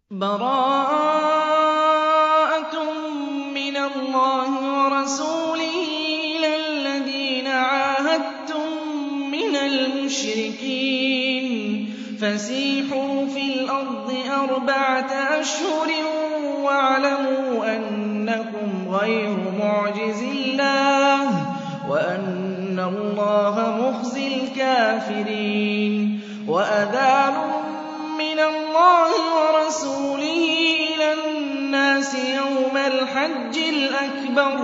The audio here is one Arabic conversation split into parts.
بَرَاءَةٌ مِّنَ اللَّهِ وَرَسُولِهِ إِلَى الَّذِينَ عَاهَدتُّم مِّنَ الْمُشْرِكِينَ فَسِيحُوا فِي الْأَرْضِ أَرْبَعَةَ أَشْهُرٍ وَاعْلَمُوا أَنَّكُمْ غَيْرُ مُعْجِزِي اللَّهِ وَأَنَّ اللَّهَ مُخْزِي الْكَافِرِينَ وَأَذَانٌ مِّنَ اللَّهِ وَرَسُولِهِ إِلَى النَّاسِ يَوْمَ الْحَجِّ الْأَكْبَرِ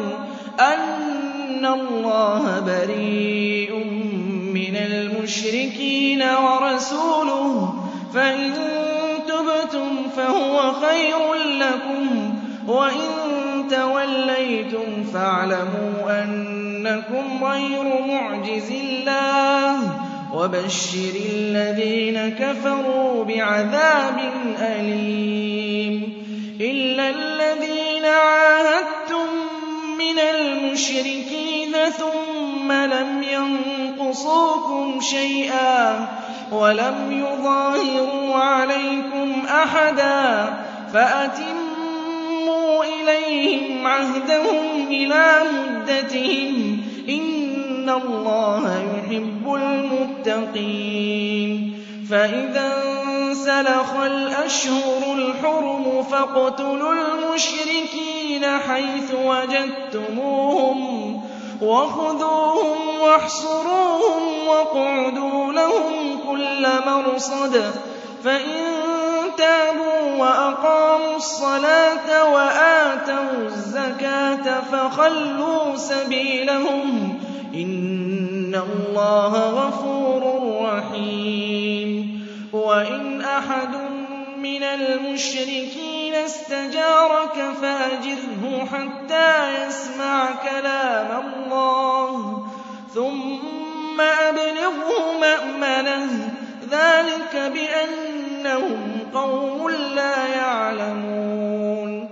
أَنَّ اللَّهَ بَرِيءٌ مِّنَ الْمُشْرِكِينَ وَرَسُولُهُ فَإِن تُبْتُمْ فَهُوَ خَيْرٌ لَّكُمْ وَإِن تَوَلَّيْتُمْ فَاعْلَمُوا أَنَّكُمْ غَيْرُ مُعْجِزِي اللَّهِ وَبَشِّرِ الَّذِينَ كَفَرُوا بِعَذَابٍ أَلِيمٍ إِلَّا الَّذِينَ عَاهَدتُّم مِّنَ الْمُشْرِكِينَ ثُمَّ لَمْ يَنقُصُوكُمْ شَيْئًا وَلَمْ يُظَاهِرُوا عَلَيْكُمْ أَحَدًا فَأَتِمُّوا إِلَيْهِمْ عَهْدَهُمْ إِلَىٰ مُدَّتِهِمْ ۚ إِنَّ اللَّهَ يُحِبُّ الْمُتَّقِينَ فَإِذَا انسَلَخَ الْأَشْهُرُ الْحُرُمُ فَاقْتُلُوا الْمُشْرِكِينَ حَيْثُ وَجَدتُّمُوهُمْ وَخُذُوهُمْ وَاحْصُرُوهُمْ وَاقْعُدُوا لَهُمْ كُلَّ مَرْصَدٍ فَإِن تَابُوا وَأَقَامُوا الصَّلَاةَ وَآتَوُا الزَّكَاةَ فَخَلُّوا سَبِيلَهُمْ ۚ إِنَّ اللَّهَ غَفُورٌ رَّحِيمٌ وَإِنْ أَحَدٌ مِّنَ الْمُشْرِكِينَ اسْتَجَارَكَ فَأَجِرْهُ حَتَّىٰ يَسْمَعَ كَلَامَ اللَّهِ ثُمَّ أَبْلِغْهُ مَأْمَنَهُ ۚ ذَٰلِكَ بِأَنَّهُمْ قَوْمٌ لَّا يَعْلَمُونَ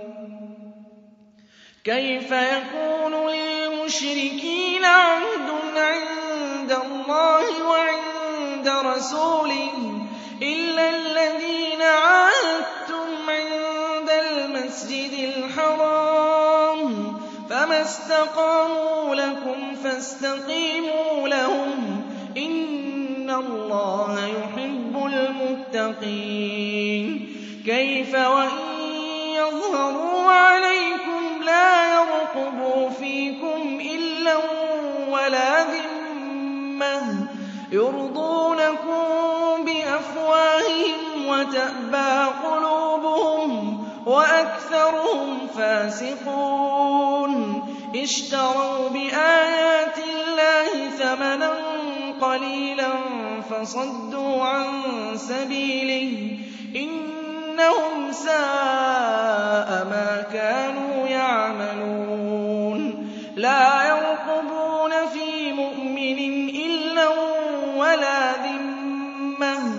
كَيْفَ يَكُونُ لِلْمُشْرِكِينَ عَهْدٌ عِندَ اللَّهِ وَعِندَ رَسُولِهِ إِلَّا الَّذِينَ عَاهَدتُّمْ عِندَ الْمَسْجِدِ الْحَرَامِ ۖ فَمَا اسْتَقَامُوا لَكُمْ فَاسْتَقِيمُوا لَهُمْ ۚ إِنَّ اللَّهَ يُحِبُّ الْمُتَّقِينَ كَيْفَ وَإِن يَظْهَرُوا عَلَيْكُمْ لَا يَرْقُبُوا فِيكُمْ إِلًّا وَلَا ذِمَّةً يُرْضُونَكُم بِأَفْوَاهِهِمْ وَتَأْبَىٰ قُلُوبُهُمْ وَأَكْثَرُهُمْ فَاسِقُونَ اشْتَرَوْا بِآيَاتِ اللَّهِ ثَمَنًا قَلِيلًا فَصَدُّوا عَن سَبِيلِهِ ۚ إِنَّهُمْ سَاءَ مَا كَانُوا يَعْمَلُونَ لَا يَرْقُبُونَ فِي مُؤْمِنٍ إِلًّا وَلَا ذِمَّةً ۚ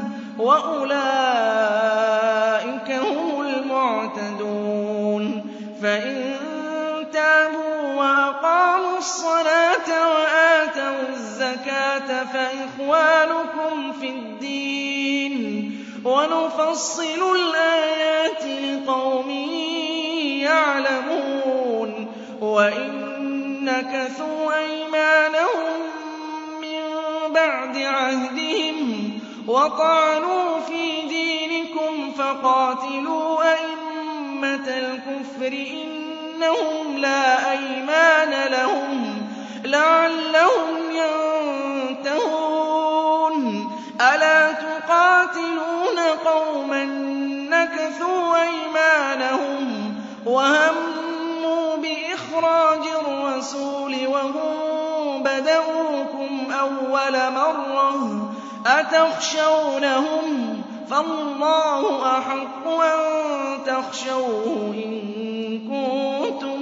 وَأُولَٰئِكَ هُمُ الْمُعْتَدُونَ فَإِن تَابُوا وَأَقَامُوا الصَّلَاةَ وَآتَوُا الزَّكَاةَ فَإِخْوَانُكُمْ فِي الدِّينِ ۗ وَنُفَصِّلُ الْآيَاتِ لِقَوْمٍ يَعْلَمُونَ وَإِن نَّكَثُوا أَيْمَانَهُم مِّن بَعْدِ عَهْدِهِمْ وَطَعَنُوا فِي دِينِكُمْ فَقَاتِلُوا أَئِمَّةَ الْكُفْرِ إِنَّهُمْ لَا أَيْمَانَ لَهُمْ لَعَلَّهُمْ يَنتَهُونَ أَلَا تُقَاتِلُونَ قَوْمًا نَّكَثُوا أَيْمَانَهُمْ وَهَمُّوا بِإِخْرَاجِ الرَّسُولِ وَهُم بَدَءُوكُمْ أَوَّلَ مَرَّةٍ أَتَخْشَوْنَهُمْ ۚ فَاللَّهُ أَحَقُّ أَن تَخْشَوْهُ إِن كُنتُم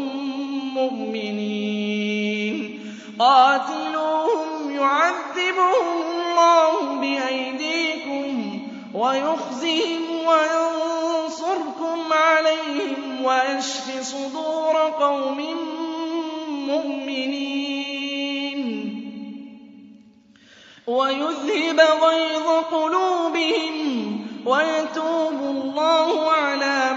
مُّؤْمِنِينَ قَاتِلُوهُمْ يُعَذِّبْهُمُ اللَّهُ بِأَيْدِيكُمْ وَيُخْزِهِمْ وَيَنصُرْكُمْ عَلَيْهِمْ وَيَشْفِ صُدُورَ قَوْمٍ مُّؤْمِنِينَ وَيُذْهِبَ غَيْظَ قُلُوبِهِمْ وَيَتُوبُ اللَّهُ عَلَىٰ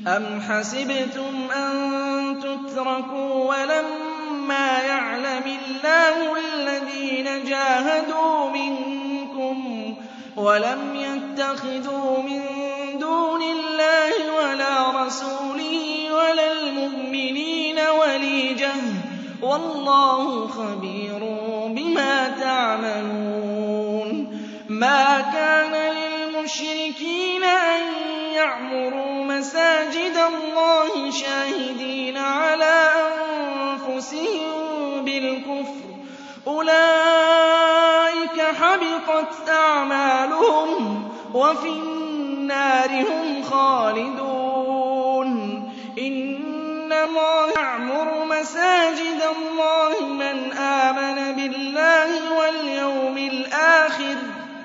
أَمْ حَسِبْتُمْ أَن تُتْرَكُوا وَلَمَّا يَعْلَمِ اللَّهُ الَّذِينَ جَاهَدُوا مِنكُمْ وَلَمْ يَتَّخِذُوا مِن دُونِ اللَّهِ وَلَا رَسُولِهِ وَلَا الْمُؤْمِنِينَ وَلِيجَةً ۚ وَاللَّهُ خَبِيرٌ بِمَا تَعْمَلُونَ مَا كَانَ لِلْمُشْرِكِينَ أَن يَعْمُرُوا مَسَاجِدَ اللَّهِ شَاهِدِينَ عَلَىٰ أَنفُسِهِم بِالْكُفْرِ ۚ أُولَٰئِكَ حَبِطَتْ أَعْمَالُهُمْ وَفِي النَّارِ هُمْ خَالِدُونَ إِنَّمَا يَعْمُرُ مَسَاجِدَ اللَّهِ مَنْ آمَنَ بِاللَّهِ وَالْيَوْمِ الْآخِرِ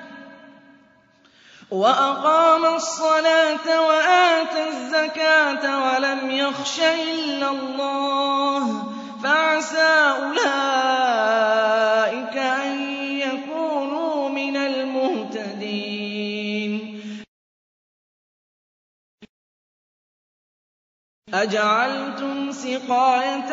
وَأَقَامَ الصَّلَاةَ وَآتَى الزَّكَاةَ وَلَمْ يَخْشَ إِلَّا اللَّهَ فَعَسَىٰ أُولَٰئِكَ أَن يَكُونُوا مِنَ الْمُهْتَدِينَ أَجَعَلْتُمْ سِقَايَةَ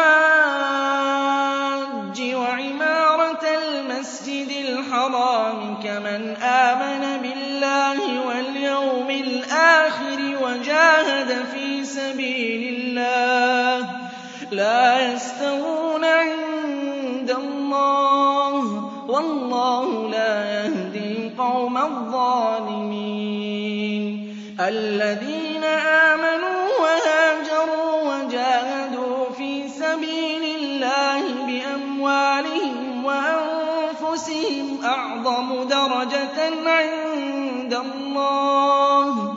الْحَاجِّ وَعِمَارَةَ الْمَسْجِدِ الْحَرَامِ كَمَنْ آمَنَ بِاللَّهِ وَالْيَوْمِ الْآخِرِ وَجَاهَدَ فِي سَبِيلِ اللَّهِ ۚ لَا يَسْتَوُونَ عِندَ اللَّهِ ۗ وَاللَّهُ لَا يَهْدِي الْقَوْمَ الظَّالِمِينَ الَّذِينَ آمَنُوا وَهَاجَرُوا وَجَاهَدُوا فِي سَبِيلِ اللَّهِ بِأَمْوَالِهِمْ وَأَنفُسِهِمْ أَعْظَمُ دَرَجَةً عِندَ اللَّهِ ۚ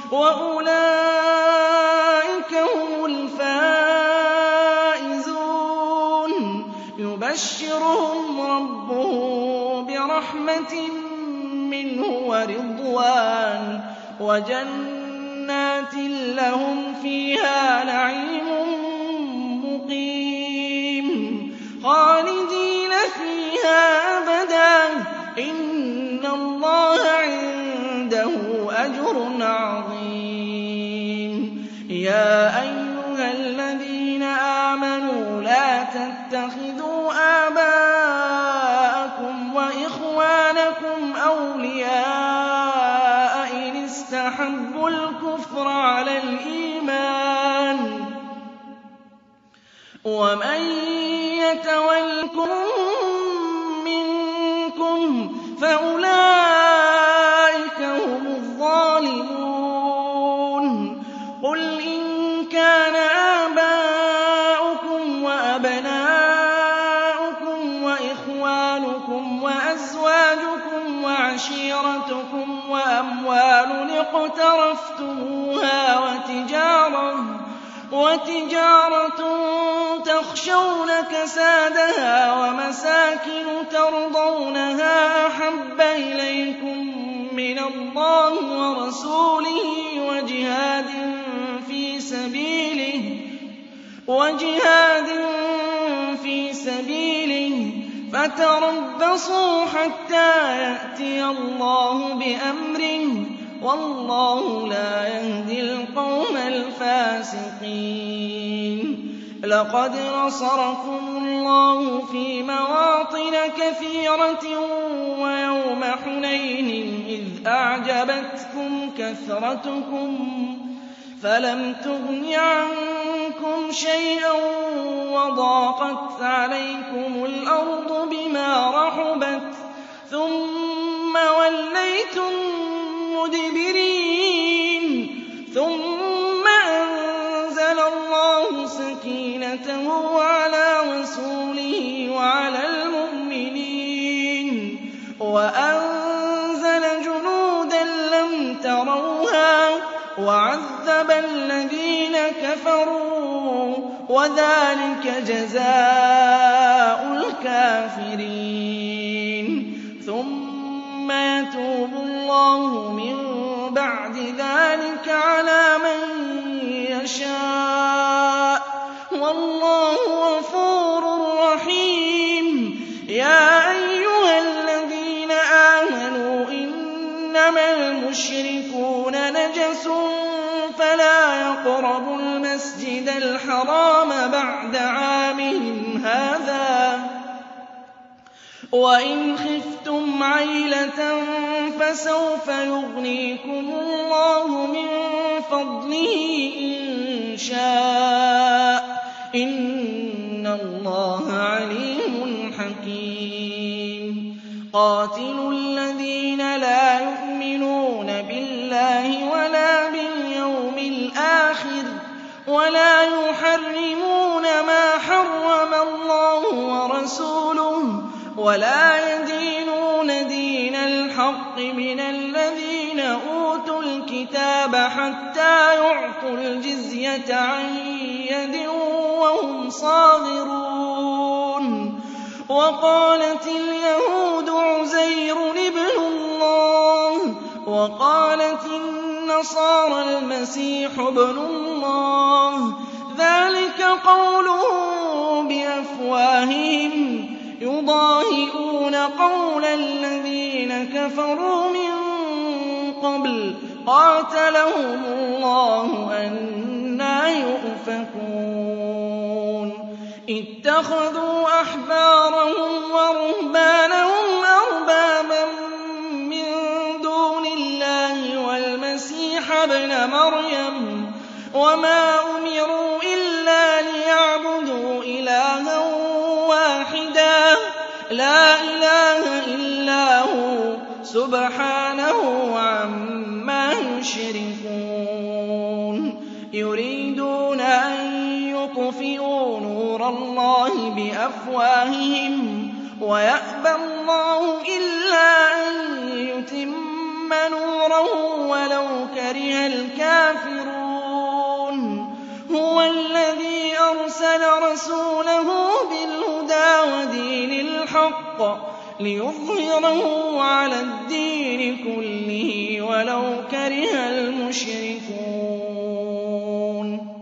وَأُولَٰئِكَ هُمُ الْفَائِزُونَ يُبَشِّرُهُمْ رَبُّهُم بِرَحْمَةٍ مِّنْهُ وَرِضْوَانٍ وَجَنَّاتٍ لَّهُمْ فِيهَا نَعِيمٌ مُّقِيمٌ خَالِدِينَ فِيهَا أَبَدًا ۚ إِنَّ اللَّهَ عِندَهُ أَجْرٌ عَظِيمٌ يَا أَيُّهَا الَّذِينَ آمَنُوا لَا تَتَّخِذُوا آبَاءَكُمْ وَإِخْوَانَكُمْ أَوْلِيَاءَ إِنِ اسْتَحَبُّوا الْكُفْرَ عَلَى الْإِيمَانِ ۚ وَمَن يَتَوَلَّهُم مِّنكُمْ فَأُولَٰئِكَ هُمُ الظَّالِمُونَ قُلْ إِن كَانَ آبَاؤُكُمْ وَأَبْنَاؤُكُمْ وَإِخْوَانُكُمْ وَأَزْوَاجُكُمْ وَعَشِيرَتُكُمْ وَأَمْوَالٌ اقْتَرَفْتُمُوهَا وَتِجَارَةٌ تَخْشَوْنَ كَسَادَهَا وَمَسَاكِنُ تَرْضَوْنَهَا أَحَبَّ إِلَيْكُم مِّنَ اللَّهِ وَرَسُولِهِ وَجِهَادٍ فِي سَبِيلِهِ فَتَرَبَّصُوا حَتَّىٰ يَأْتِيَ اللَّهُ بِأَمْرِهِ ۗ وَاللَّهُ لَا يَهْدِي الْقَوْمَ الْفَاسِقِينَ لَقَدْ نَصَرَكُمُ اللَّهُ فِي مَوَاطِنَ كَثِيرَةٍ وَيَوْمَ حُنَيْنٍ إِذْ أَعْجَبَتْكُمْ كَثْرَتُكُمْ فَلَمْ تُغْنِ عَنكُمْ شَيْئًا وَضَاقَتْ عَلَيْكُمُ الْأَرْضُ بِمَا رَحُبَتْ ثُمَّ وَلَّيْتُم مُّدْبِرِينَ ثُمَّ أَنزَلَ اللَّهُ سَكِينَتَهُ عَلَىٰ رَسُولِهِ وَعَلَى الْمُؤْمِنِينَ وَأَنزَلَ جُنُودًا لَّمْ تَرَوْهَا وَعَذَّبَ الَّذِينَ كَفَرُوا ۚ وَذَٰلِكَ جَزَاءُ الْكَافِرِينَ ثُمَّ يَتُوبُ اللَّهُ مِن بَعْدِ ذَٰلِكَ عَلَىٰ مَن يَشَاءُ ۗ وَاللَّهُ غَفُورٌ رَّحِيمٌ يَا أَيُّهَا الَّذِينَ آمَنُوا إِنَّمَا الْمُشْرِكُونَ نَجَسٌ فَلَا يَقْرَبُوا الْمَسْجِدَ الْحَرَامَ بَعْدَ عَامِهِمْ هَٰذَا ۚ وَإِنْ خِفْتُمْ عَيْلَةً فَسَوْفَ يُغْنِيكُمُ اللَّهُ مِن فَضْلِهِ إِن شَاءَ ۚ إِنَّ اللَّهَ عَلِيمٌ حَكِيمٌ. قَاتِلُوا الَّذِينَ لَا يُؤْمِنُونَ بِاللَّهِ وَلَا بِالْيَوْمِ الْآخِرِ وَلَا يُحَرِّمُونَ مَا حَرَّمَ اللَّهُ وَرَسُولُهُ وَلَا يَدِينُونَ دِينَ الْحَقِّ مِنَ الَّذِينَ أُوتُوا الْكِتَابَ حَتَّىٰ يُعْطُوا الْجِزْيَةَ عَن يَدٍ وَهُمْ صَاغِرُونَ. وَقَالَتِ الْيَهُودُ عُزَيْرٌ ابْنُ اللَّهِ وَقَالَتِ النَّصَارَى الْمَسِيحُ ابْنُ اللَّهِ ۖ ذَٰلِكَ قَوْلُهُم بِأَفْوَاهِهِمْ يُضَاهِئُونَ قَوْلَ الَّذِينَ كَفَرُوا مِن قَبْلُ قَاتَلَهُمُ اللَّهُ أَنَّىٰ يُؤْفَكُونَ. اتَّخَذُوا أَحْبَارَهُمْ وَرُهْبَانَهُمْ أَرْبَابًا مِّن دُونِ اللَّهِ وَالْمَسِيحَ ابْنَ مَرْيَمَ وَمَا أُمِرُوا إِلَّا لِيَعْبُدُوا إِلَٰهًا وَاحِدًا لَّا إِلَٰهَ إِلَّا هُوَ سُبْحَانَهُ عَمَّا يُشْرِكُونَ. يُرِيدُونَ أَن يُطْفِئُوا نُورَ اللَّهِ بِأَفْوَاهِهِمْ وَيَأْبَى اللَّهُ إِلَّا أَن يُتِمَّ نُورَهُ وَلَوْ كَرِهَ الْكَافِرُونَ. هُوَ الَّذِي أَرْسَلَ رَسُولَهُ بِالْهُدَىٰ وَدِينِ الْحَقِّ لِيُظْهِرَهُ عَلَى الدِّينِ كُلِّهِ وَلَوْ كَرِهَ الْمُشْرِكُونَ.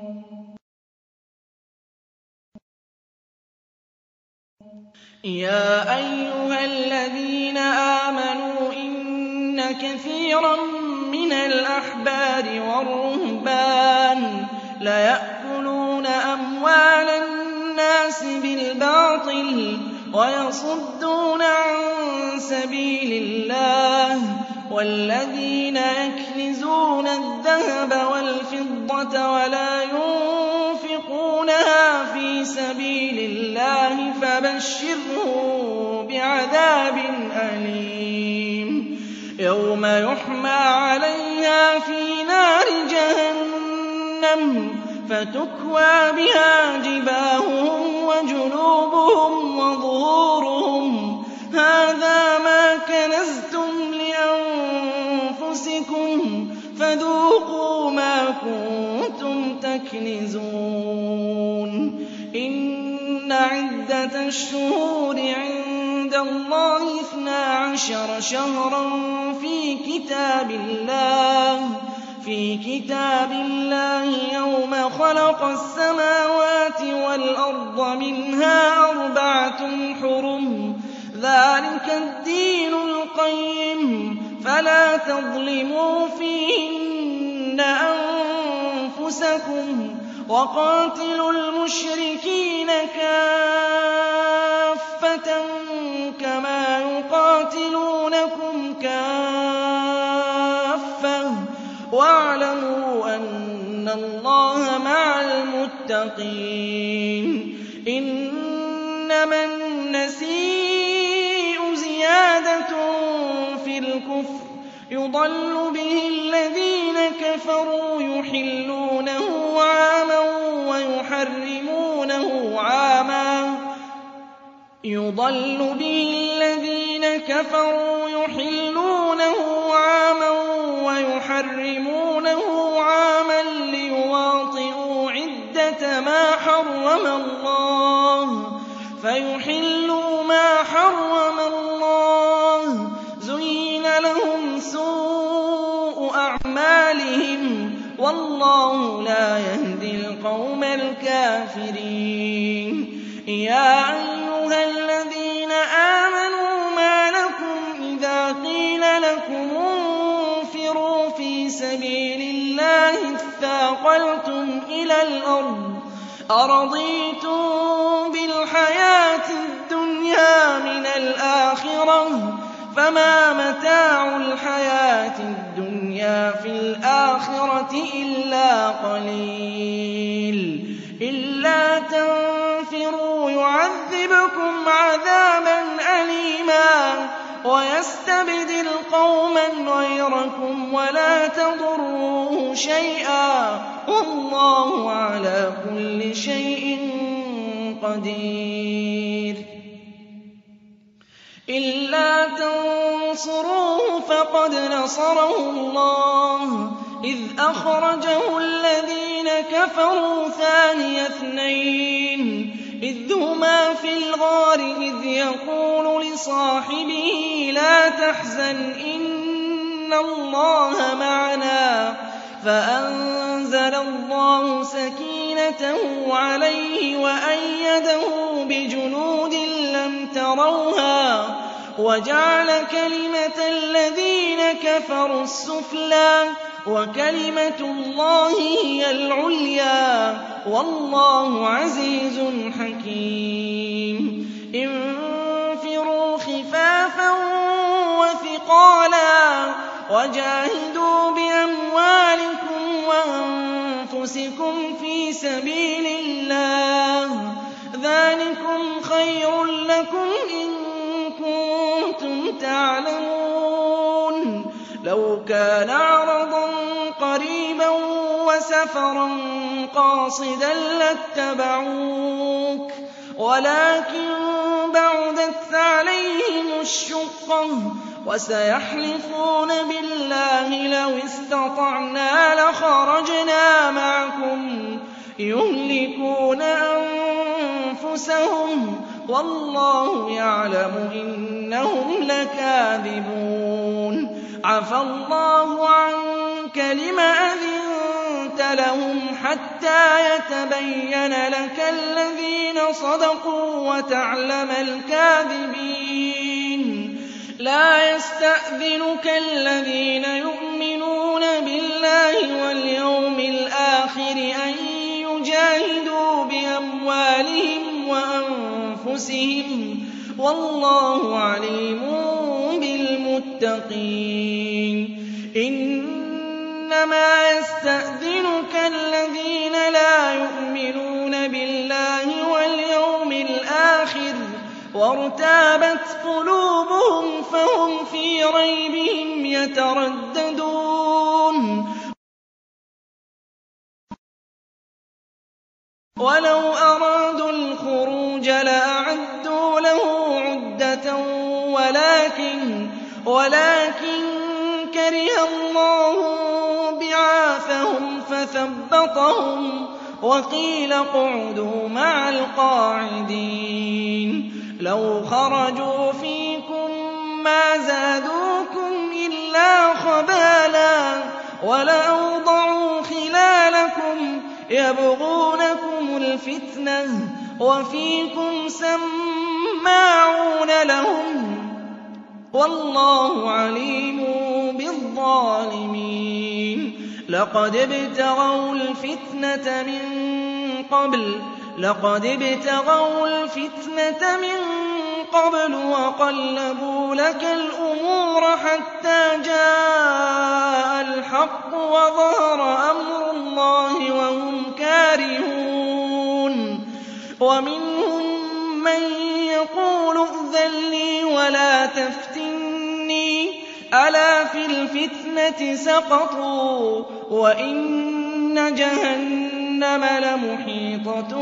يَا أَيُّهَا الَّذِينَ آمَنُوا إِنَّ كَثِيرًا مِّنَ الْأَحْبَارِ وَالرُّهْبَانِ لَيَأْكُلُونَ أَمْوَالَ النَّاسِ بِالْبَاطِلِ وَيَصُدُّونَ عَن سَبِيلِ اللَّهِ ۗ وَالَّذِينَ يَكْنِزُونَ الذَّهَبَ وَالْفِضَّةَ وَلَا يُنفِقُونَهَا فِي سَبِيلِ اللَّهِ فَبَشِّرْهُم بِعَذَابٍ أَلِيمٍ. يَوْمَ يُحْمَىٰ عَلَيْهَا فِي نَارِ جَهَنَّمَ فَتُكْوَىٰ بِهَا جِبَاهُهُمْ وَجُنُوبُهُمْ وَظُهُورُهُمْ هَٰذَا مَا كَنَزْتُمْ لِأَنفُسِكُمْ فَذُوقُوا مَا كُنتُمْ تَكْنِزُونَ. إِنَّ عِدَّةَ الشُّهُورِ عِندَ اللَّهِ 12 شَهْرًا في كتاب الله يوم خلق السماوات والأرض منها 4 حُرُمٌ ذَٰلِكَ الدِّينُ الْقَيِّمُ فَلَا تَظْلِمُوا فِيهِنَّ أَنفُسَكُمْ وَقَاتِلُوا الْمُشْرِكِينَ كَافَّةً كَمَا يُقَاتِلُونَكُمْ كَافَّةً وَاعْلَمُوا أَنَّ اللَّهَ مَعَ الْمُتَّقِينَ. إِنَّمَا النَّسِيءُ زِيَادَةٌ في الْكُفْرِ يُضَلُّ بِهِ الَّذِينَ كَفَرُوا يُحِلُّونَهُ عَامًا وَيُحَرِّمُونَهُ عَامًا لِّيُوَاطِئُوا عِدَّةَ مَا حَرَّمَ اللَّهُ فَيُحِلُّوا مَا حَرَّمَ اللَّهُ. زُيِّنَ لَهُمْ سُوءُ أَعْمَالِهِمْ وَاللَّهُ لَا يَهْدِي الْقَوْمَ الْكَافِرِينَ. يَا أَيُّهَا الَّذِينَ آمَنُوا مَا لَكُمْ إِذَا قِيلَ لَكُمُ انفِرُوا فِي سَبِيلِ اللَّهِ اثَّاقَلْتُمْ إِلَى إلى الأرض أرضيتم بالحياة الدنيا من الآخرة فما متاع الحياة الدنيا في الآخرة إلا قليل إلا تنفروا يعذبكم عذابا أليما ويستبدل قوما غيركم ولا تضروه شيئا والله على كل شيء قدير إلا تنصروه فقد نصره الله إذ أخرجه الذين كفروا ثاني اثنين إذ هما في الغار إذ يقول لصاحبه لا تحزن إن الله معنا فأنزل الله سكينته عليه وأيده بجنود لم تروها وجعل كلمة الذين كفروا السفلى وكلمة الله هي العليا والله عزيز حكيم انفروا خفافا وثقالا وجاهدوا بأموالكم وأنفسكم في سبيل الله ذلكم خير لكم إن كنتم تعلمون لو كان عرضا قريبا وسفرا قاصدا لاتبعوك ولكن بعدت عليهم الشقة وسيحلفون بالله لو استطعنا لخرجنا معكم يهلكون أنفسهم والله يعلم إنهم لكاذبون عفى الله عنك لم أذنت لهم حتى يتبين لك الذين صدقوا وتعلم الكاذبين لا يستأذنك الذين يؤمنون بالله واليوم الآخر أن يجاهدوا بأموالهم وأنفسهم والله عليم بالمتقين إنما يستأذنك الذين لا يؤمنون بالله واليوم الآخر وارتابت قلوبهم فهم في ريبهم يترددون ولو أرادوا الخروج لأعدوا له عدة ولكن كره الله بعاثهم فثبطهم وقيل اقعدوا مع القاعدين لو خرجوا فيكم ما زادوكم إلا خبالا ولأوضعوا خلالكم يبغونكم الفتنة وفيكم سماعون لهم والله عليم بالظالمين لقد ابتغوا الفتنة من قبل وقلبوا لك الأمور حتى جاء الحق وظهر أمر الله وهم كارهون ومنهم من يقول ائذن لي ولا تفتني ألا في الفتنة سقطوا وإن جهنم لمحيطة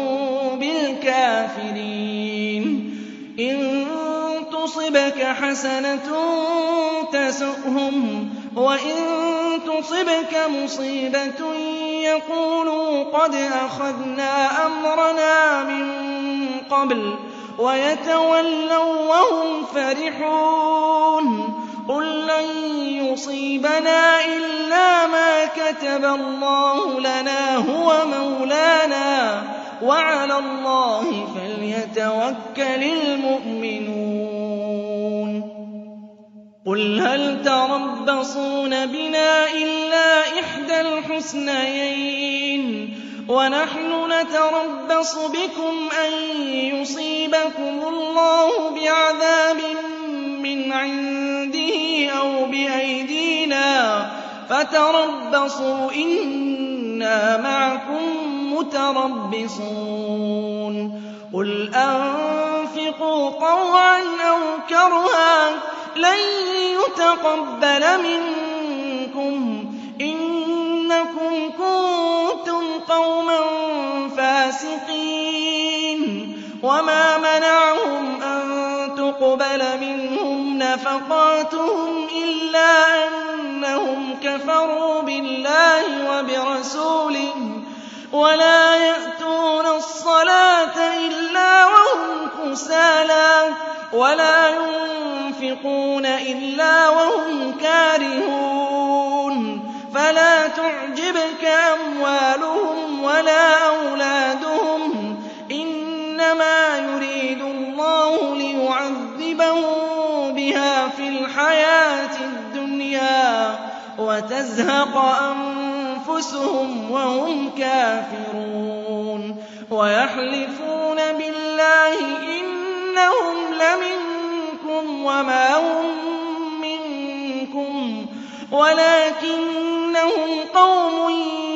بالكافرين إن تصبك حسنة تسؤهم وإن تصبك مصيبة يقولوا قد أخذنا أمرنا من قبل ويتولوا وهم فرحون قل لن يصيبنا إلا ما كتب الله لنا هو مولانا وعلى الله فليتوكل المؤمنون قل هل تربصون بنا إلا إحدى الحسنيين وَنَحْنُ نَتَرَبَّصُ بِكُمْ أَن يُصِيبَكُمُ اللَّهُ بِعَذَابٍ مِّنْ عِندِهِ أَوْ بِأَيْدِينَا فَتَرَبَّصُوا إِنَّا مَعَكُم مُّتَرَبِّصُونَ قُلْ أَنفِقُوا طَوْعًا أَوْ كَرْهًا لَّن يُتَقَبَّلَ مِنكُمْ إِنَّكُمْ كُنتُمْ قَوْمًا فَاسِقِينَ وَمَا مَنَعَهُمْ أَن تُقْبَلَ مِنْهُمْ نَفَقَاتُهُمْ إِلَّا أَنَّهُمْ كَفَرُوا بِاللَّهِ وَبِرَسُولِهِ وَلَا يَأْتُونَ الصَّلَاةَ إِلَّا وَهُمْ كُسَالَىٰ وَلَا يُنفِقُونَ إِلَّا وَهُمْ كَارِهُونَ فَلَا تُعْجِبْكَ أَمْوَالُهُمْ وَلَا أَوْلَادُهُمْ إِنَّمَا يُرِيدُ اللَّهُ لِيُعَذِّبَهُم بِهَا فِي الْحَيَاةِ الدُّنْيَا وَتَزْهَقَ أَنفُسُهُمْ وَهُمْ كَافِرُونَ وَيَحْلِفُونَ بِاللَّهِ إِنَّهُمْ لَمِنكُمْ وَمَا هُم مِّنكُمْ وَلَٰكِنَّهُمْ قَوْمٌ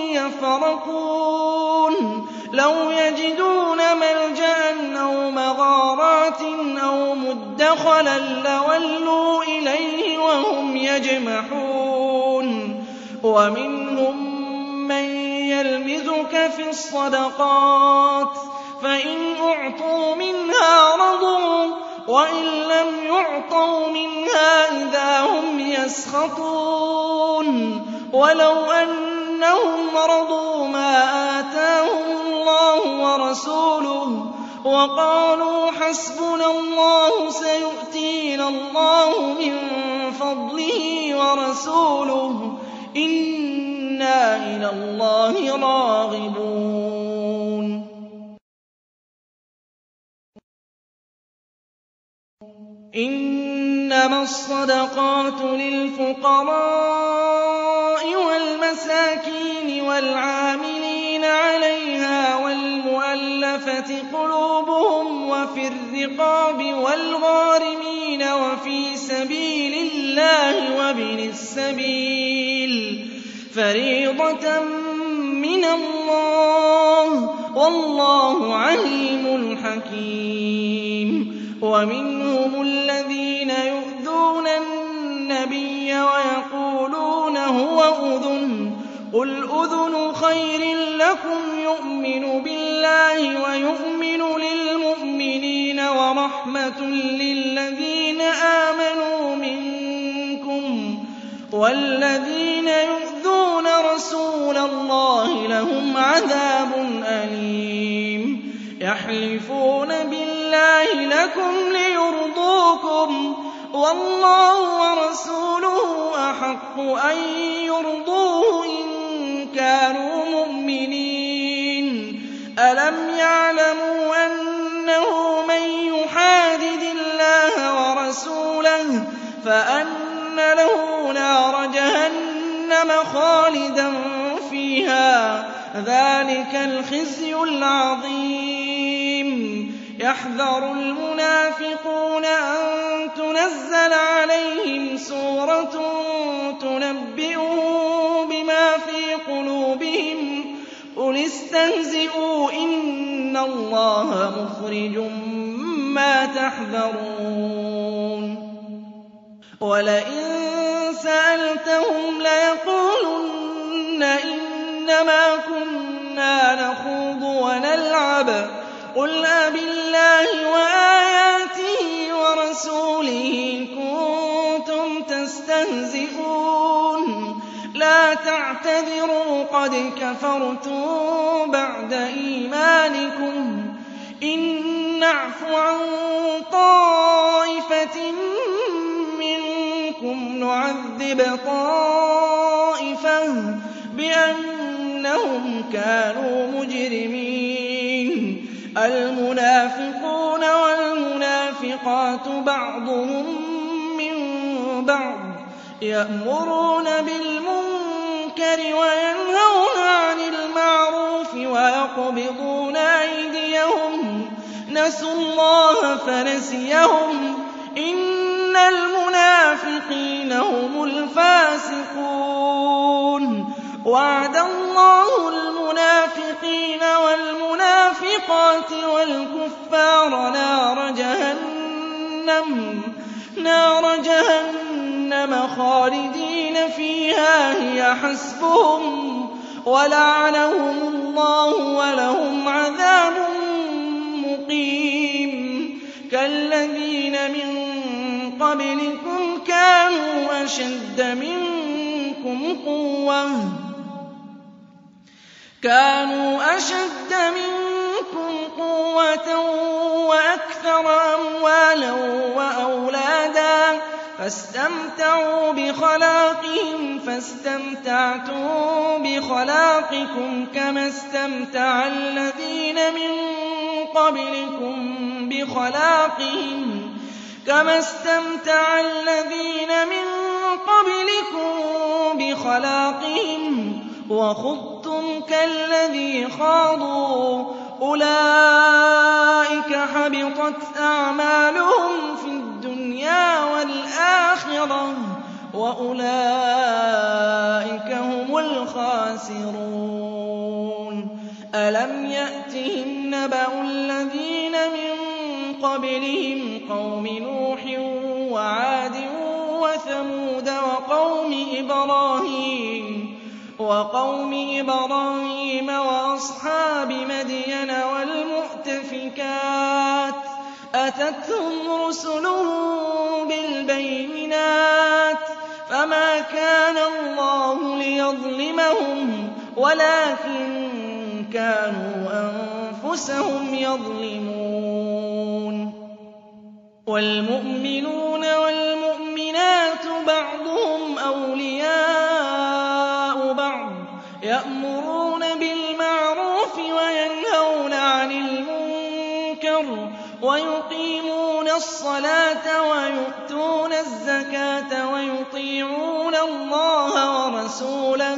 يَفْرَقُونَ لَوْ يَجِدُونَ مَلْجَأً أَوْ مَغَارَاتٍ أَوْ مُدَّخَلًا لَّوَلُّوا إِلَيْهِ وَهُمْ يَجْمَحُونَ وَمِنْهُم مَّن يَلْمِزُكَ فِي الصَّدَقَاتِ فَإِنْ أُعْطُوا مِنْهَا رَضُوا وَإِن لَّمْ يُعْطَوْا مِنْهَا إِذَا هُمْ يَسْخَطُونَ وَلَوْ أَنَّهُمْ رَضُوا مَا آتَاهُمُ اللَّهُ وَرَسُولُهُ وَقَالُوا حَسْبُنَا اللَّهُ سَيُؤْتِينَا اللَّهُ مِن فَضْلِهِ وَرَسُولُهُ إِنَّا إِلَى اللَّهِ رَاغِبُونَ إِنَّمَا الصَّدَقَاتُ لِلْفُقَرَاءِ وَالْمَسَاكِينِ وَالْعَامِلِينَ عَلَيْهَا وَالْمُؤَلَّفَةِ قُلُوبُهُمْ وَفِي الرِّقَابِ وَالْغَارِمِينَ وَفِي سَبِيلِ اللَّهِ وَابْنِ السَّبِيلِ فَرِيضَةً مِّنَ اللَّهِ ۗ وَاللَّهُ عَلِيمٌ حَكِيمٌ وَمِنْهُمُ الَّذِينَ يُؤْذُونَ النَّبِيَّ وَيَقُولُونَ هُوَ أُذُنٌ ۚ قُلْ أُذُنُ خَيْرٍ لَّكُمْ يُؤْمِنُ بِاللَّهِ وَيُؤْمِنُ لِلْمُؤْمِنِينَ وَرَحْمَةٌ لِّلَّذِينَ آمَنُوا مِنكُمْ ۚ وَالَّذِينَ يُؤْذُونَ رَسُولَ اللَّهِ لَهُمْ عَذَابٌ أَلِيمٌ يَحْلِفُونَ بِاللَّهِ لَكُمْ لِيُرْضُوكُمْ وَاللَّهُ وَرَسُولُهُ أَحَقُّ أَن يُرْضُوهُ إِن كَانُوا مُؤْمِنِينَ أَلَمْ يَعْلَمُوا أَنَّهُ مَن يُحَادِدِ اللَّهَ وَرَسُولَهُ فَأَنَّ لَهُ نَارَ جَهَنَّمَ خَالِدًا فِيهَا ۚ ذَٰلِكَ الْخِزْيُ الْعَظِيمُ يَحْذَرُ الْمُنَافِقُونَ أَن تُنَزَّلَ عَلَيْهِمْ سُورَةٌ تُنَبِّئُهُم بِمَا فِي قُلُوبِهِمْ ۚ قُلِ اسْتَهْزِئُوا إِنَّ اللَّهَ مُخْرِجٌ مَّا تَحْذَرُونَ وَلَئِن سَأَلْتَهُمْ لَيَقُولُنَّ إِنَّمَا كُنَّا نَخُوضُ وَنَلْعَبُ ۚ قُلْ أَبِاللَّهِ وَآيَاتِهِ وَرَسُولِهِ كُنتُمْ تَسْتَهْزِئُونَ لَا تَعْتَذِرُوا قَدْ كَفَرْتُم بَعْدَ إِيمَانِكُمْ ۚ إِن نَّعْفُ عَن طَائِفَةٍ مِّنكُمْ نُعَذِّبْ طَائِفَةً بِأَنَّهُمْ كَانُوا مُجْرِمِينَ الْمُنَافِقُونَ وَالْمُنَافِقَاتُ بَعْضُهُم مِّن بَعْضٍ يَأْمُرُونَ بِالْمُنكَرِ وَيَنْهَوْنَ عَنِ الْمَعْرُوفِ ويقبضون أيديهم نسوا الله فنسيهم إن المنافقين هم الفاسقون وعد الله المنافقين والمنافقات والكفار نار جهنم خالدين فيها هي حسبهم ولعنهم الله ولهم عذاب مقيم كالذين من قبلكم كانوا أشد منكم قوة وأكثر أموالا وأولادا فاستمتعوا بخلاقهم فاستمتعتم بخلاقكم كما استمتع الذين من قبلكم بخلاقهم وخضتم كالذي خاضوا أولئك حبطت أعمالهم في الدنيا والآخرة وأولئك هم الخاسرون ألم يأتهم نبأ الذين من قبلهم قوم نوح وعاد وثمود وقوم إبراهيم وأصحاب مدين والمؤتفكات أتتهم رسلهم بالبينات فما كان الله ليظلمهم ولكن كانوا أنفسهم يظلمون والمؤمنون والمؤمنات بعضهم أولياء بعض يأمرون بالمعروف وينهون عن المنكر ويقيمون الصلاة ويؤتون الزكاة ويطيعون الله ورسوله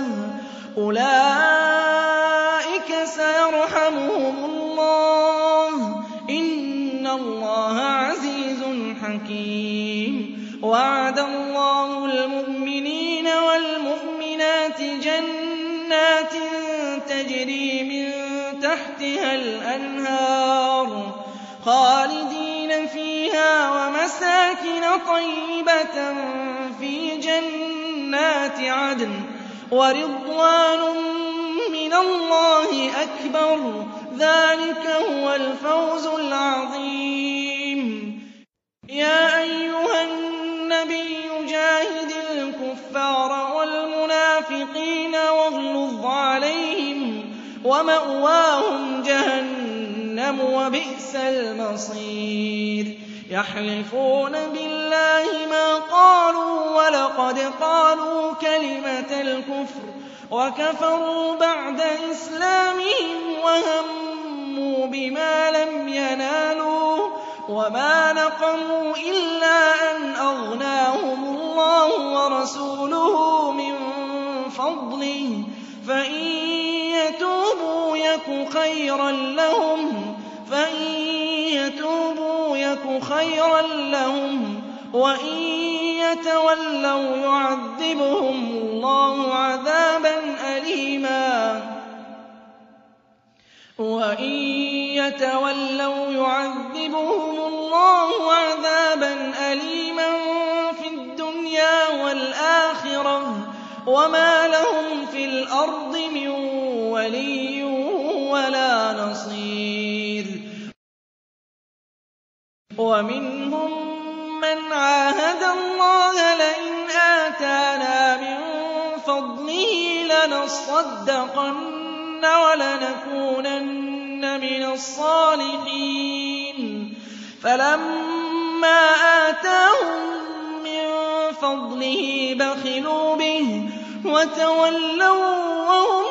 أولئك سيرحمهم الله إن الله عزيز حكيم وعد الله المؤمنين والمؤمنات جنات تجري من تحتها الأنهار خالدين فيها ومساكن طيبة في جنات عدن ورضوان من الله أكبر ذلك هو الفوز العظيم يا أيها النبي جاهد الكفار والمنافقين واغلظ عليهم ومأواهم جهنم وبئس المصير يحلفون بالله ما قالوا ولقد قالوا كلمة الكفر وكفروا بعد إسلامهم وهموا بما لم ينالوا وما نقموا إلا أن أغناهم الله ورسوله من فضله فإن يتوبوا يك خيرا لهم وإن يتولوا يعذبهم الله عذابا أليما في الدنيا والآخرة وما لهم في الأرض من ولي ولا نصير ومنهم من عاهد الله لئن آتانا من فضله لنصدقن ولنكونن من الصالحين فلما آتاهم من فضله بخلوا به وتولوا وهم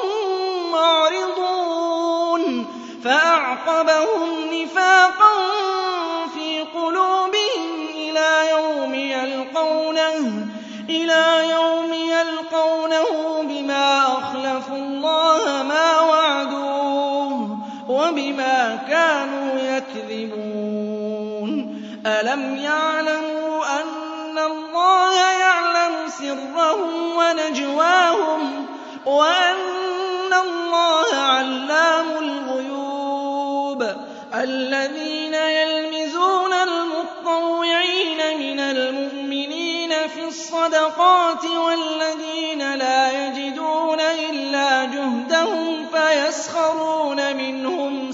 معرضون فأعقبهم نفاقا في قلوبهم إلى يوم يلقونه بما أخلفوا الله ما وعدوه بِمَا كَانُوا يَكْذِبُونَ أَلَمْ يَعْلَمُوا أَنَّ اللَّهَ يَعْلَمُ سِرَّهُمْ وَنَجْوَاهُمْ وَأَنَّ اللَّهَ عَلَّامُ الْغُيُوبِ الَّذِينَ يَلْمِزُونَ الْمُطَّوِّعِينَ مِنَ الْمُؤْمِنِينَ فِي الصَّدَقَاتِ وَالَّذِينَ لَا يَجِدُونَ إِلَّا جُهْدَهُمْ فَيَسْخَرُونَ مِنْهُمْ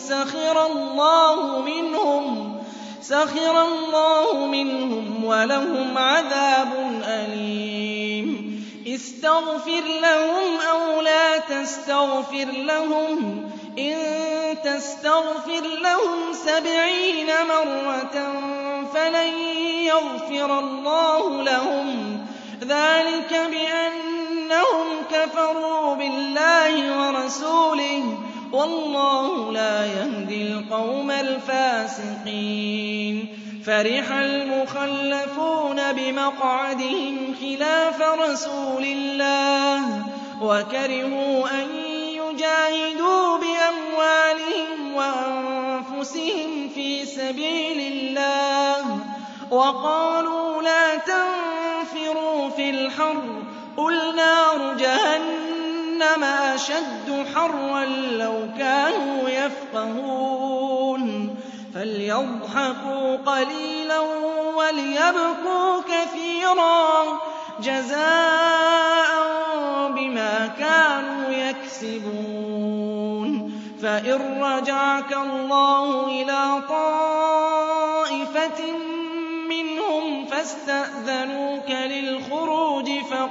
سَخِرَ اللَّهُ مِنْهُمْ وَلَهُمْ عَذَابٌ أَلِيمٌ اسْتَغْفِرْ لَهُمْ أَوْ لَا تَسْتَغْفِرْ لَهُمْ إِن تَسْتَغْفِرْ لَهُمْ 70 مرة فَلَن يَغْفِرَ اللَّهُ لَهُمْ ذَٰلِكَ بِأَنَّهُمْ كَفَرُوا بِاللَّهِ وَرَسُولِهِ ۗ وَاللَّهُ لَا يَهْدِي الْقَوْمَ الْفَاسِقِينَ فَرِحَ الْمُخَلَّفُونَ بِمَقْعَدِهِمْ خِلَافَ رَسُولِ اللَّهِ وَكَرِهُوا أَن يُجَاهِدُوا بِأَمْوَالِهِمْ وَأَنفُسِهِمْ فِي سَبِيلِ اللَّهِ وَقَالُوا لَا تَنفِرُوا فِي الْحَرِّ قُلْ نَارُ جَهَنَّمَ أَشَدُّ حَرًّا لَّوْ كَانُوا يَفْقَهُونَ فَلْيَضْحَكُوا قَلِيلًا وَلْيَبْكُوا كَثِيرًا جَزَاءً بِمَا كَانُوا يَكْسِبُونَ فَإِن رَّجَعَكَ اللَّهُ إِلَىٰ طَائِفَةٍ مِّنْهُمْ فَاسْتَأْذَنُوكَ لِلْخُرُوجِ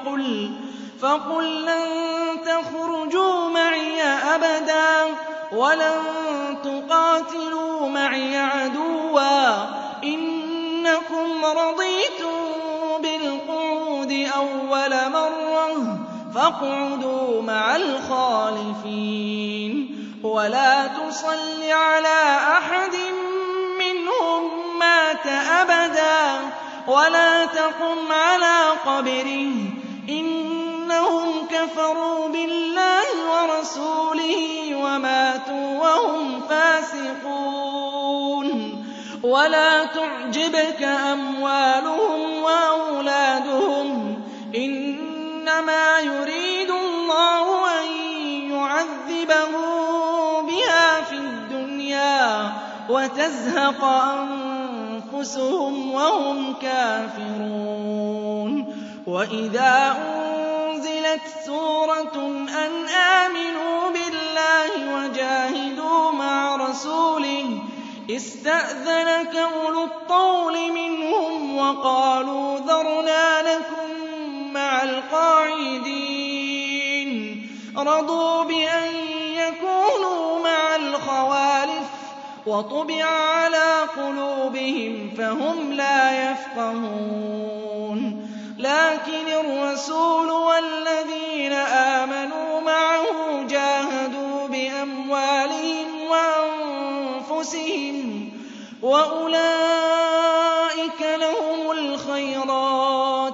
فَقُل لَّن تَخْرُجُوا مَعِيَ أَبَدًا وَلَن تُقَاتِلُوا مَعِيَ عَدُوًّا إِنَّكُمْ رَضِيتُم بِالْقُعُودِ أَوَّلَ مَرَّةٍ فَاقْعُدُوا مَعَ الْخَالِفِينَ وَلَا تُصَلِّ عَلَىٰ أَحَدٍ مِّنْهُم مَّاتَ أَبَدًا وَلَا تَقُمْ عَلَىٰ قَبْرِهِ إِنَّهُمْ كَفَرُوا بِاللَّهِ وَرَسُولِهِ وَمَاتُوا وَهُمْ فَاسِقُونَ وَلَا تُعْجِبْكَ أَمْوَالُهُمْ وَأَوْلَادُهُمْ إِنَّمَا يُرِيدُ اللَّهُ أَن يُعَذِّبَهُم بِهَا فِي الدُّنْيَا وَتَزْهَقَ أَنفُسُهُمْ وَهُمْ كَافِرُونَ وَإِذَا أُنزِلَتْ سُورَةٌ أَنْ آمِنُوا بِاللَّهِ وَجَاهِدُوا مَعَ رَسُولِهِ اسْتَأْذَنَكَ أُولُو الطَّوْلِ مِنْهُمْ وَقَالُوا ذَرْنَا نَكُن مَّعَ الْقَاعِدِينَ رَضُوا بِأَن يَكُونُوا مَعَ الْخَوَالِفِ وَطُبِعَ عَلَىٰ قُلُوبِهِمْ فَهُمْ لَا يَفْقَهُونَ لَٰكِنِ الرَّسُولُ وَالَّذِينَ آمَنُوا مَعَهُ جَاهَدُوا بِأَمْوَالِهِمْ وَأَنفُسِهِمْ وَأُولَٰئِكَ لَهُمُ الْخَيْرَاتُ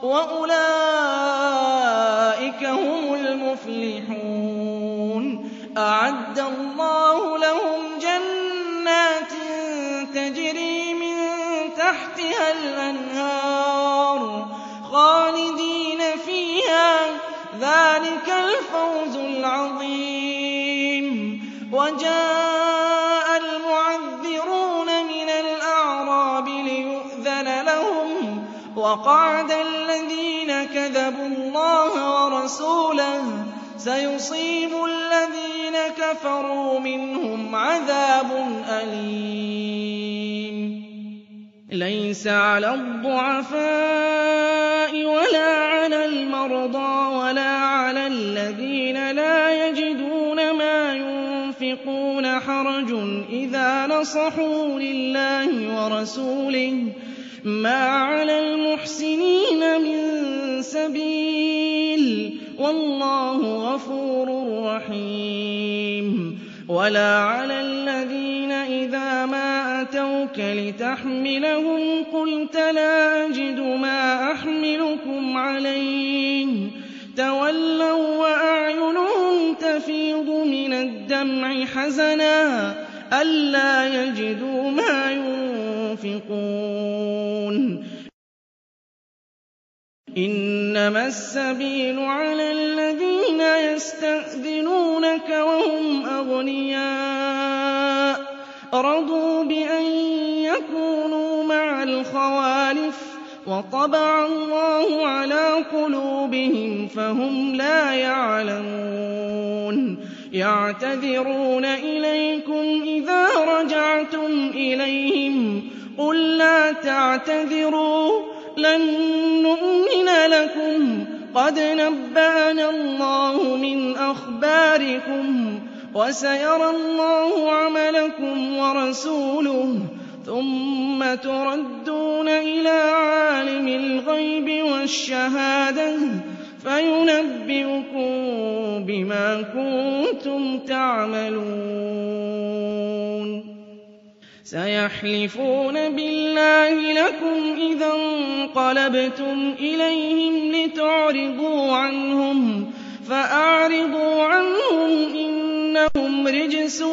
وَأُولَٰئِكَ هُمُ الْمُفْلِحُونَ أَعَدَّ اللَّهُ لَهُمْ جَنَّاتٍ تَجْرِي مِن تَحْتِهَا الْأَنْهَارُ خَالِدِينَ فِيهَا ۚ ذَٰلِكَ الْفَوْزُ الْعَظِيمُ وَجَاءَ الْمُعَذِّرُونَ مِنَ الْأَعْرَابِ لِيُؤْذَنَ لَهُمْ وَقَعَدَ الَّذِينَ كَذَبُوا اللَّهَ وَرَسُولَهُ سَيُصِيبُ الَّذِينَ كَفَرُوا مِنْهُمْ عَذَابٌ أَلِيمٌ لَيْسَ عَلَى الضُّعَفَاءِ وَلَا عَلَى الْمَرْضَىٰ وَلَا عَلَى الَّذِينَ لَا يَجِدُونَ مَا يُنفِقُونَ حَرَجٌ إِذَا نَصَحُوا لِلَّهِ وَرَسُولِهِ ۚ مَا عَلَى الْمُحْسِنِينَ مِن سَبِيلٍ ۚ وَاللَّهُ غَفُورٌ رَّحِيمٌ وَلَا عَلَى الَّذِينَ إِذَا مَا أَتَوْكَ لِتَحْمِلَهُمْ قُلْتَ لَا أَجِدُ مَا أَحْمِلُكُمْ عَلَيْهِ تَوَلَّوا وَّأَعْيُنُهُمْ تَفِيضُ مِنَ الدَّمْعِ حَزَنًا أَلَّا يَجِدُوا مَا يُنفِقُونَ إِنَّمَا السَّبِيلُ عَلَى الَّذِينَ يَسْتَأْذِنُونَكَ وَهُمْ أَغْنِيَاءُ رَضُوا بِأَن يَكُونُوا مَعَ الْخَوَالِفِ وَطَبَعَ اللَّهُ عَلَىٰ قُلُوبِهِمْ فَهُمْ لَا يَعْلَمُونَ يَعْتَذِرُونَ إِلَيْكُمْ إِذَا رَجَعْتُمْ إِلَيْهِمْ قُل لَّا تَعْتَذِرُوا لَن نُّؤْمِنَ لَكُمْ قَدْ نَبَّأَنَا اللَّهُ مِنْ أَخْبَارِكُمْ وَسَيَرَى اللَّهُ عَمَلَكُمْ وَرَسُولُهُ ثُمَّ تُرَدُّونَ إِلَىٰ عَالِمِ الْغَيْبِ وَالشَّهَادَةِ فَيُنَبِّئُكُم بِمَا كُنتُمْ تَعْمَلُونَ سَيَحْلِفُونَ بِاللَّهِ لَكُمْ إِذَا انقَلَبْتُمْ إِلَيْهِمْ لِتُعْرِضُوا عَنْهُمْ فَأَعْرِضُوا عَنْهُمْ إِنَّهُمْ رِجْسٌ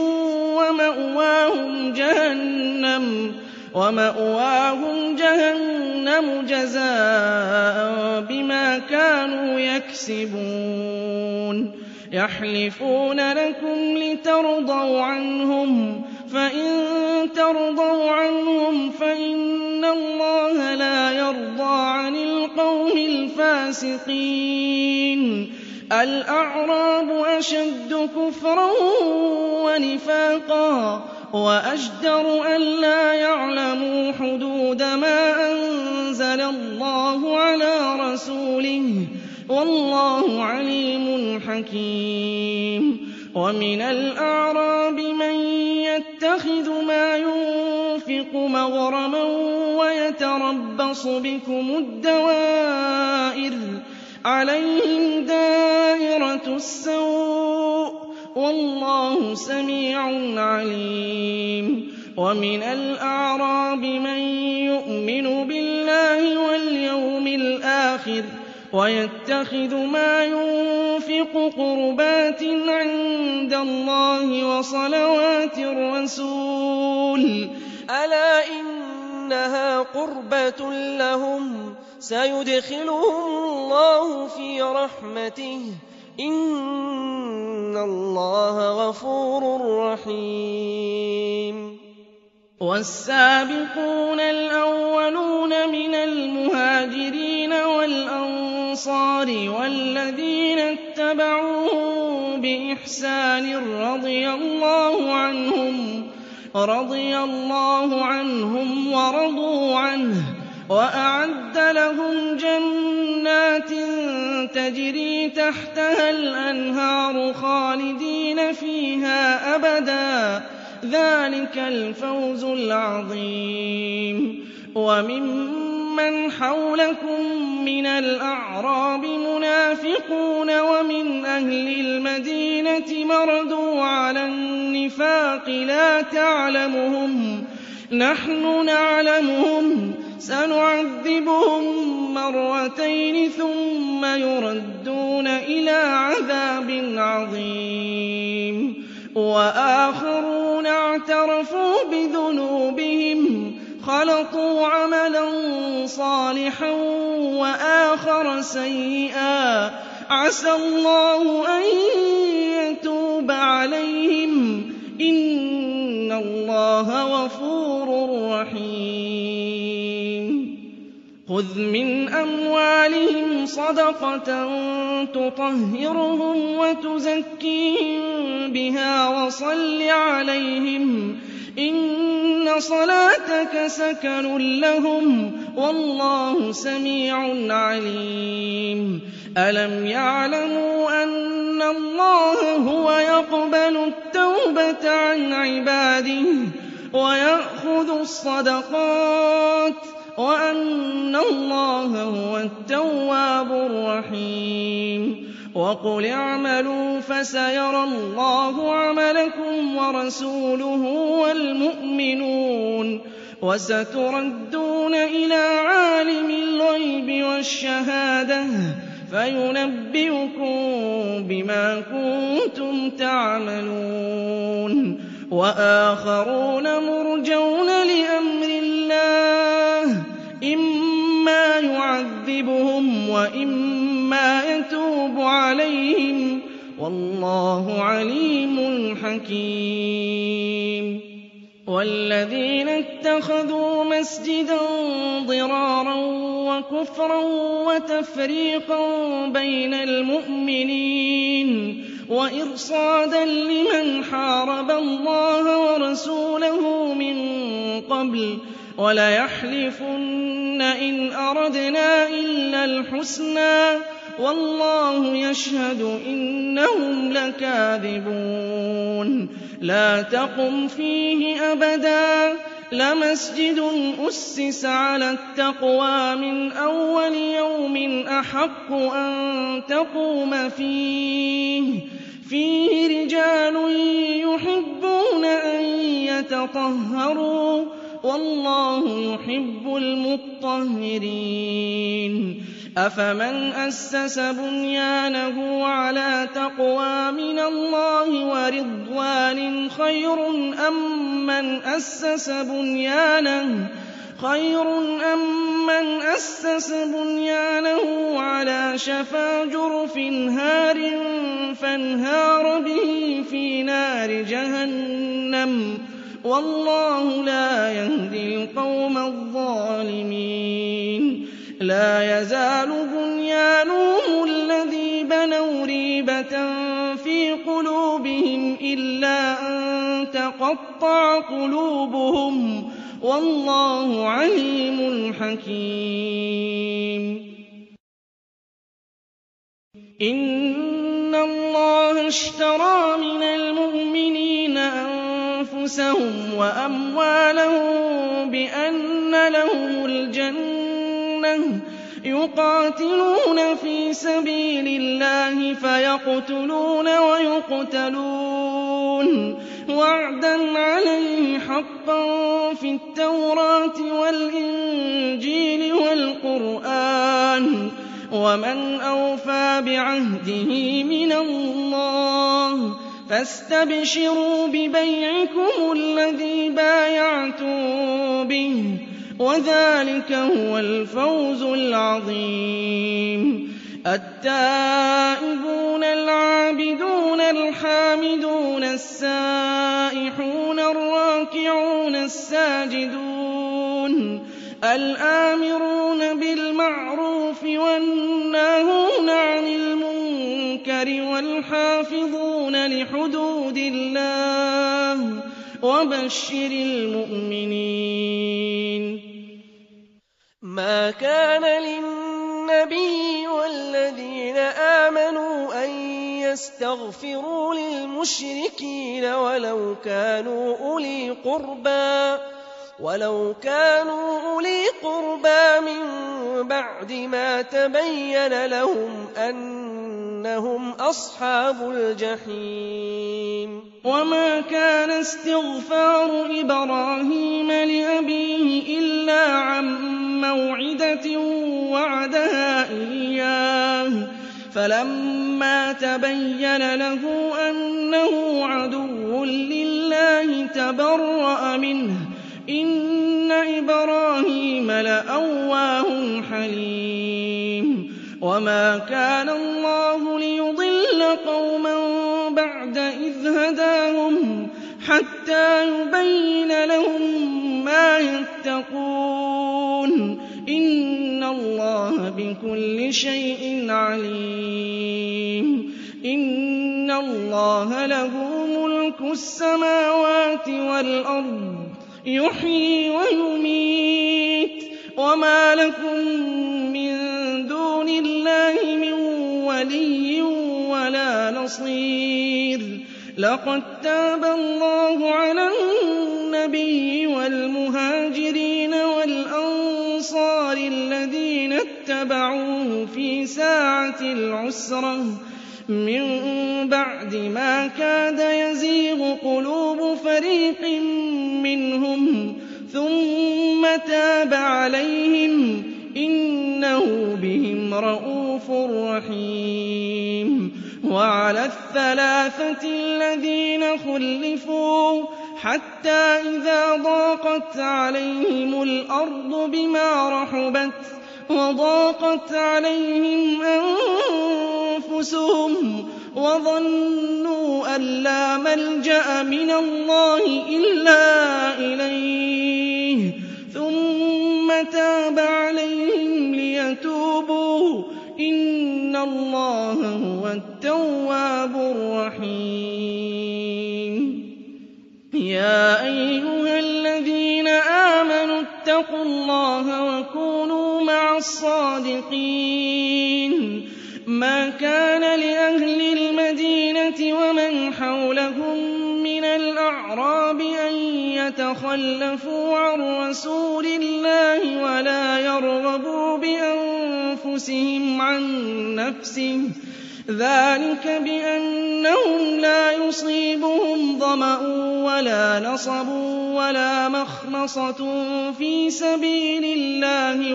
وَمَأْوَاهُمْ جَهَنَّمُ جَزَاءً بِمَا كَانُوا يَكْسِبُونَ يَحْلِفُونَ لَكُمْ لِتَرْضَوْا عَنْهُمْ فَإِن تَرْضَوْا عَنْهُمْ فَإِنَّ اللَّهَ لَا يَرْضَىٰ عَنِ الْقَوْمِ الْفَاسِقِينَ الْأَعْرَابُ أَشَدُّ كُفْرًا وَنِفَاقًا وَأَجْدَرُ أَلَّا يَعْلَمُوا حُدُودَ مَا أَنزَلَ اللَّهُ عَلَىٰ رَسُولِهِ ۗ وَاللَّهُ عَلِيمٌ حَكِيمٌ وَمِنَ الْأَعْرَابِ مَن يَتَّخِذُ مَا يُنفِقُ مَغْرَمًا وَيَتَرَبَّصُ بِكُمُ الدَّوَائِرَ عَلَيْهِمْ دَائِرَةُ السَّوْءِ ۗ وَاللَّهُ سَمِيعٌ عَلِيمٌ وَمِنَ الْأَعْرَابِ مَن يُؤْمِنُ بِاللَّهِ وَالْيَوْمِ الْآخِرِ وَيَتَّخِذُ مَا يُنفِقُ قُرُبَاتٍ عِندَ اللَّهِ وَصَلَوَاتِ الرَّسُولِ أَلَا إِنَّهَا قُرْبَةٌ لَّهُمْ سَيُدْخِلُهُمُ اللَّهُ فِي رَحْمَتِهِ إِنَّ اللَّهَ غَفُورٌ رَّحِيمٌ وَالسَّابِقُونَ الْأَوَّلُونَ مِنَ الْمُهَاجِرِينَ وَالْأَنصَارِ وَالَّذِينَ اتَّبَعُوهُم بِإِحْسَانٍ رَّضِيَ اللَّهُ عَنْهُمْ وَرَضُوا عَنْهُ وَأَعَدَّ لَهُمْ جَنَّاتٍ تَجْرِي تَحْتَهَا الْأَنْهَارُ خَالِدِينَ فِيهَا أَبَدًا ۚ ذَٰلِكَ الْفَوْزُ الْعَظِيمُ وَمِمَّنْ حَوْلَكُم مِّنَ الْأَعْرَابِ مُنَافِقُونَ وَمِنْ أَهْلِ الْمَدِينَةِ مَرَدُوا عَلَى النِّفَاقِ لَا تَعْلَمُهُمْ ۖ نَحْنُ نَعْلَمُهُمْ سَنُعَذِّبُهُم مَّرَّتَيْنِ ثُمَّ يُرَدُّونَ إِلَىٰ عَذَابٍ عَظِيمٍ وَآخَرُونَ اعْتَرَفُوا بِذُنُوبِهِمْ خَلَطُوا عَمَلًا صَالِحًا وَآخَرَ سَيِّئًا عَسَى اللَّهُ أَن يَتُوبَ عَلَيْهِمْ ۚ إِنَّ اللَّهَ غَفُورٌ رَّحِيمٌ خُذْ مِنْ أَمْوَالِهِمْ صَدَقَةً تُطَهِّرُهُمْ وَتُزَكِّيهِم بِهَا وَصَلِّ عَلَيْهِمْ ۖ إِنَّ صَلَاتَكَ سَكَنٌ لَّهُمْ ۗ وَاللَّهُ سَمِيعٌ عَلِيمٌ أَلَمْ يَعْلَمُوا أَنَّ اللَّهَ هُوَ يَقْبَلُ التَّوْبَةَ عَنْ عِبَادِهِ وَيَأْخُذُ الصَّدَقَاتِ وَأَنَّ اللَّهَ هُوَ التَّوَّابُ الرَّحِيمُ وَقُلِ اعْمَلُوا فَسَيَرَى اللَّهُ عَمَلَكُمْ وَرَسُولُهُ وَالْمُؤْمِنُونَ وَسَتُرَدُّونَ إِلَىٰ عَالِمِ الْغَيْبِ وَالشَّهَادَةِ فَيُنَبِّئُكُم بِمَا كُنتُمْ تَعْمَلُونَ وآخرون مرجون لأمر الله إما يعذبهم وإما يتوب عليهم والله عليم حكيم والذين اتخذوا مسجدا ضرارا وكفرا وتفريقا بين المؤمنين وإرصادا لمن حارب الله ورسوله من قبل وليحلفن إن أردنا إلا الحسنى والله يشهد إنهم لكاذبون لا تقم فيه أبدا لمسجد أسس على التقوى من أول يوم أحق أن تقوم فيه رجال يحبون أن يتطهروا والله يحب المطهرين أفمن أسس بنيانه على تقوى من الله ورضوان خير أم من أسس بنيانه على شفا جرف هار فانهار به في نار جهنم والله لا يهدي القوم الظالمين لا يزال بنيانهم الذي بنوا ريبة في قلوبهم إلا أن تقطع قلوبهم والله عليم حكيم إن الله اشترى من المؤمنين أنفسهم وأموالهم بأن لهم الجنة يقاتلون في سبيل الله فيقتلون ويقتلون وعدا عليه حقا في التوراة والإنجيل والقرآن ومن أوفى بعهده من الله فاستبشروا ببيعكم الذي بايعتم به وذلك هو الفوز العظيم التائبون العابدون الحامدون السائحون الراكعون الساجدون الآمرون بالمعروف والناهون عن المنكر والحافظون لحدود الله وبشر المؤمنين ما كان للنبي والذين آمنوا أن يستغفروا للمشركين ولو كانوا أولي قربى من بعد ما تبين لهم أنهم أصحاب الجحيم وما كان استغفار إبراهيم لأبيه إلا عن موعدة وعدها إياه فلما تبين له أنه عدو لله تبرأ منه إن إبراهيم لأواه حليم وما كان الله ليضل قوما بعد إذ هداهم حتى يبين لهم ما يتقون إن الله بكل شيء عليم إن الله له ملك السماوات والأرض يحيي ويميت وما لكم من دون الله من ولي ولا نصير لقد تاب الله على النبي والمهاجرين والأنصار الذين اتبعوه في ساعة العسرة من بعد ما كاد يزيغ قلوب فريق منهم ثم تاب عليهم إنه بهم رءوف رحيم وعلى الثلاثة الذين خلفوا حتى إذا ضاقت عليهم الأرض بما رحبت وضاقت عليهم أنفسهم وظنوا أن لا ملجأ من الله إلا إليه ثم تاب عليهم ليتوبوا إن الله هو التواب الرحيم. يا أيها الذين آمنوا اتقوا الله وكونوا مع الصادقين. ما كان لأهل المدينة ومن حولهم من الأعراب أن يتخلفوا عن رسول الله ولا يرغبوا بأنفسهم عن نفسه ذلك بأنهم لا يصيبهم ظمأ ولا نصب ولا مخمصة في سبيل الله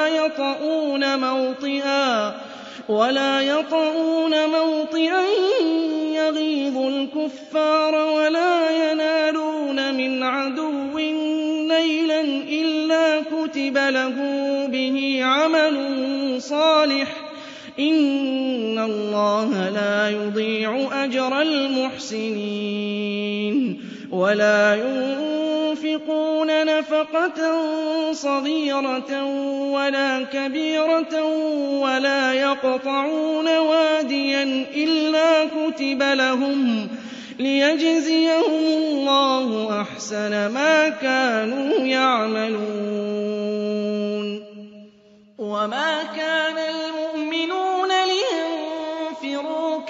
ولا يطؤون موطئا يغيظ الكفار ولا ينالون من عدو نيلا إلا كتب له به عمل صالح إن الله لا يضيع أجر المحسنين. ولا ينفقون نفقة صغيرة ولا كبيرة ولا يقطعون واديا إلا كتب لهم ليجزيهم الله أحسن ما كانوا يعملون. وما كان المؤمنون لينفروا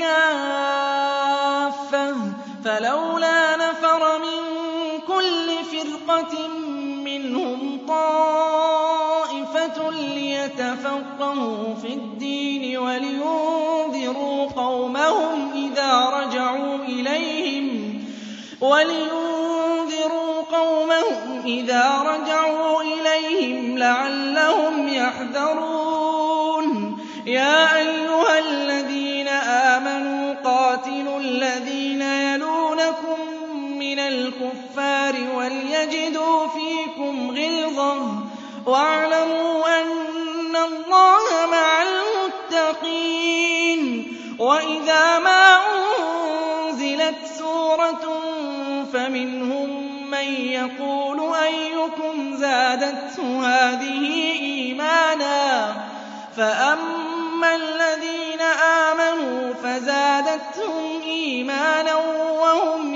كافة فلولا نفر من كل فرقة منهم طائفة ليتفقهوا في الدين ولينذروا قومهم إذا رجعوا إليهم لعلهم يحذرون. يا أيها الذين آمنوا قاتلوا الذين يلونكم من الكفار وليجدوا فيكم غلظة واعلموا أن الله مع المتقين. وإذا ما أنزلت سورة فمنهم من يقول أيكم زادته هذه إيمانا فأما الذين آمنوا فزادتهم إيمانا وهم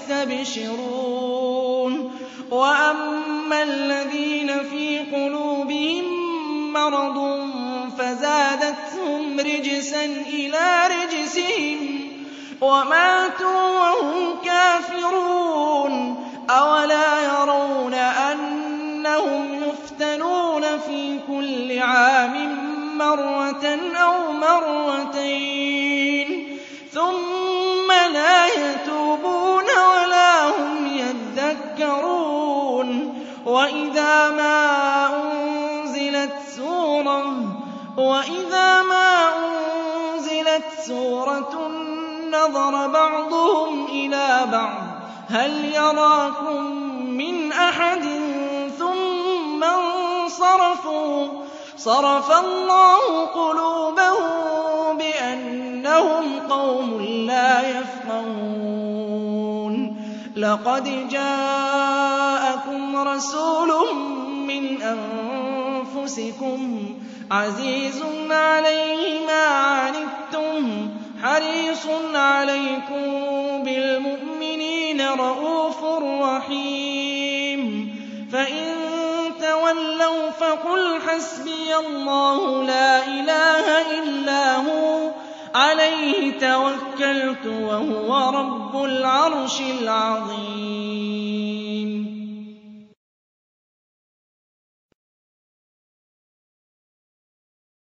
يستبشرون. وأما الذين في قلوبهم مرض فزادتهم رجسا إلى رجسهم وماتوا وهم كافرون. أولا يرون أنهم يفتنون في كل عام مرة أو مرتين ثم لا يتوبون ولا هم يذكرون. وإذا ما أنزلت سورة نظر بعضهم إلى بعض هل يراكم من أحد ثم انصرفوا صرف الله قلوبهم بأنهم قوم لا يفقهون. لقد جاءكم رسول من أنفسكم عزيز عليه ما عنتم حريص عليكم بالمؤمنين رءوف رحيم. فإن تولوا فقل حسبي الله لا إله إلا هو عليه توكلت وهو رب العرش العظيم.